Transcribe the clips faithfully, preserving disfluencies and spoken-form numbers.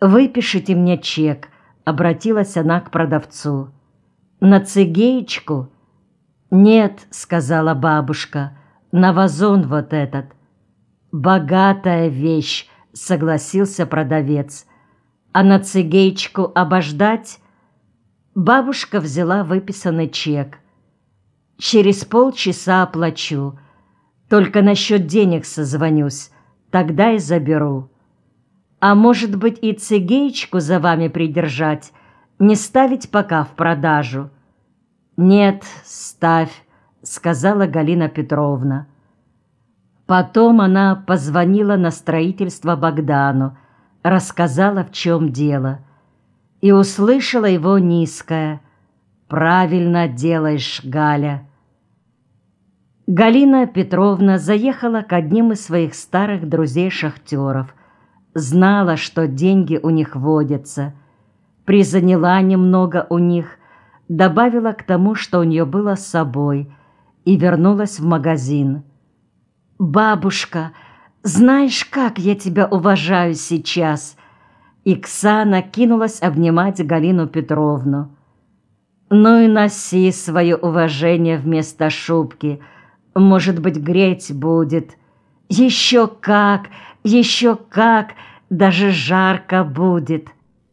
«Выпишите мне чек», — обратилась она к продавцу. «На цигеечку?» «Нет», — сказала бабушка, — «на вазон вот этот». «Богатая вещь», — согласился продавец. «А на цигеечку обождать?» Бабушка взяла выписанный чек. «Через полчаса оплачу. Только насчет денег созвонюсь, тогда и заберу. А может быть, и цигеечку за вами придержать, не ставить пока в продажу?» «Нет, ставь», — сказала Галина Петровна. Потом она позвонила на строительство Богдану, рассказала, в чем дело, и услышала его низкое: «Правильно делаешь, Галя». Галина Петровна заехала к одним из своих старых друзей-шахтеров, знала, что деньги у них водятся, призаняла немного у них, добавила к тому, что у нее было с собой, и вернулась в магазин. «Бабушка, знаешь, как я тебя уважаю сейчас?» Иксана кинулась обнимать Галину Петровну. «Ну и носи свое уважение вместо шубки. Может быть, греть будет. Еще как, еще как, даже жарко будет».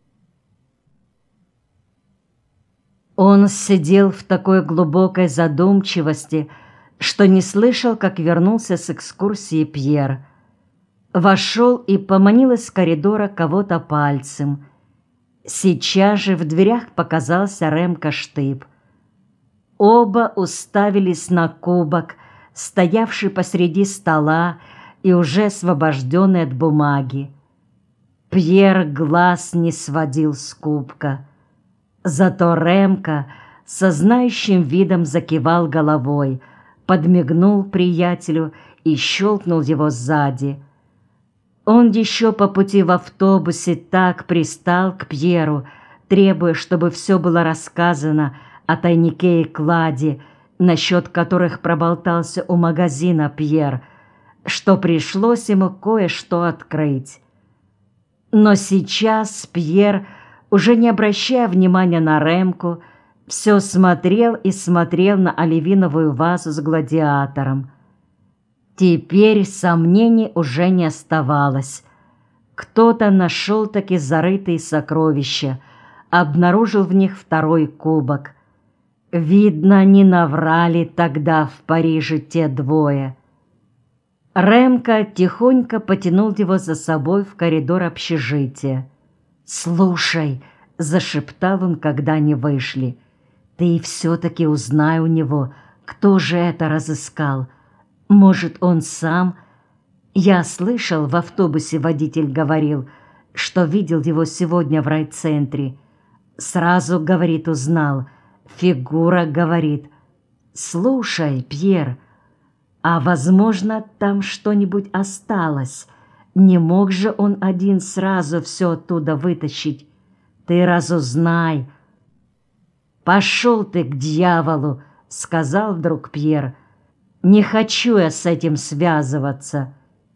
Он сидел в такой глубокой задумчивости, что не слышал, как вернулся с экскурсии Пьер. Вошел и поманил из коридора кого-то пальцем. Сейчас же в дверях показался Ремка Штыб. Оба уставились на кубок, стоявший посреди стола и уже освобожденный от бумаги. Пьер глаз не сводил с кубка. Зато Ремка со знающим видом закивал головой, подмигнул приятелю и щелкнул его сзади. Он еще по пути в автобусе так пристал к Пьеру, требуя, чтобы все было рассказано о тайнике и кладе, насчет которых проболтался у магазина Пьер, что пришлось ему кое-что открыть. Но сейчас Пьер, уже не обращая внимания на Ремку, все смотрел и смотрел на оливиновую вазу с гладиатором. Теперь сомнений уже не оставалось. Кто-то нашел таки зарытые сокровища, обнаружил в них второй кубок. Видно, не наврали тогда в Париже те двое. Ремка тихонько потянул его за собой в коридор общежития. «Слушай», — зашептал он, когда они вышли, — «ты все-таки узнай у него, кто же это разыскал. Может, он сам? Я слышал, в автобусе водитель говорил, что видел его сегодня в райцентре. Сразу, говорит, узнал. Фигура, говорит. Слушай, Пьер, а, возможно, там что-нибудь осталось? Не мог же он один сразу все оттуда вытащить? Ты разузнай». «Пошел ты к дьяволу», — сказал вдруг Пьер. «Не хочу я с этим связываться».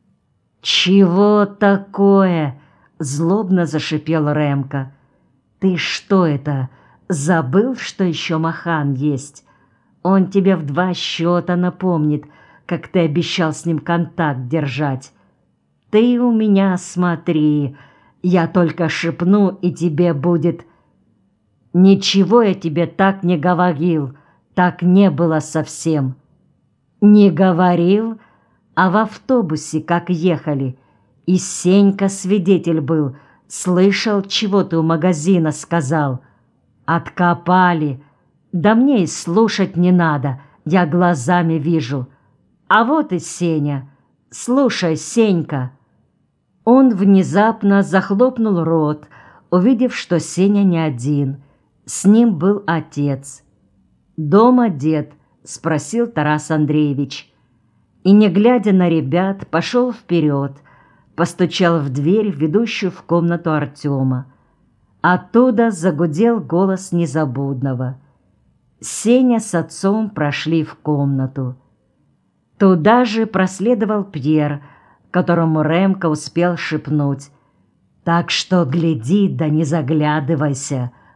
«Чего такое?» — злобно зашипел Ремка. «Ты что это, забыл, что еще Махан есть? Он тебе в два счета напомнит, как ты обещал с ним контакт держать. Ты у меня смотри, я только шепну, и тебе будет...» «Ничего я тебе так не говорил, так не было совсем». «Не говорил, а в автобусе, как ехали, и Сенька свидетель был, слышал, чего ты у магазина сказал. Откопали. Да мне и слушать не надо, я глазами вижу. А вот и Сеня. Слушай, Сенька». Он внезапно захлопнул рот, увидев, что Сеня не один. С ним был отец. «Дома дед?» — спросил Тарас Андреевич. И, не глядя на ребят, пошел вперед, постучал в дверь, ведущую в комнату Артема. Оттуда загудел голос Незабудного. Сеня с отцом прошли в комнату. Туда же проследовал Пьер, которому Ремка успел шепнуть: Так что гляди да не заглядывайся,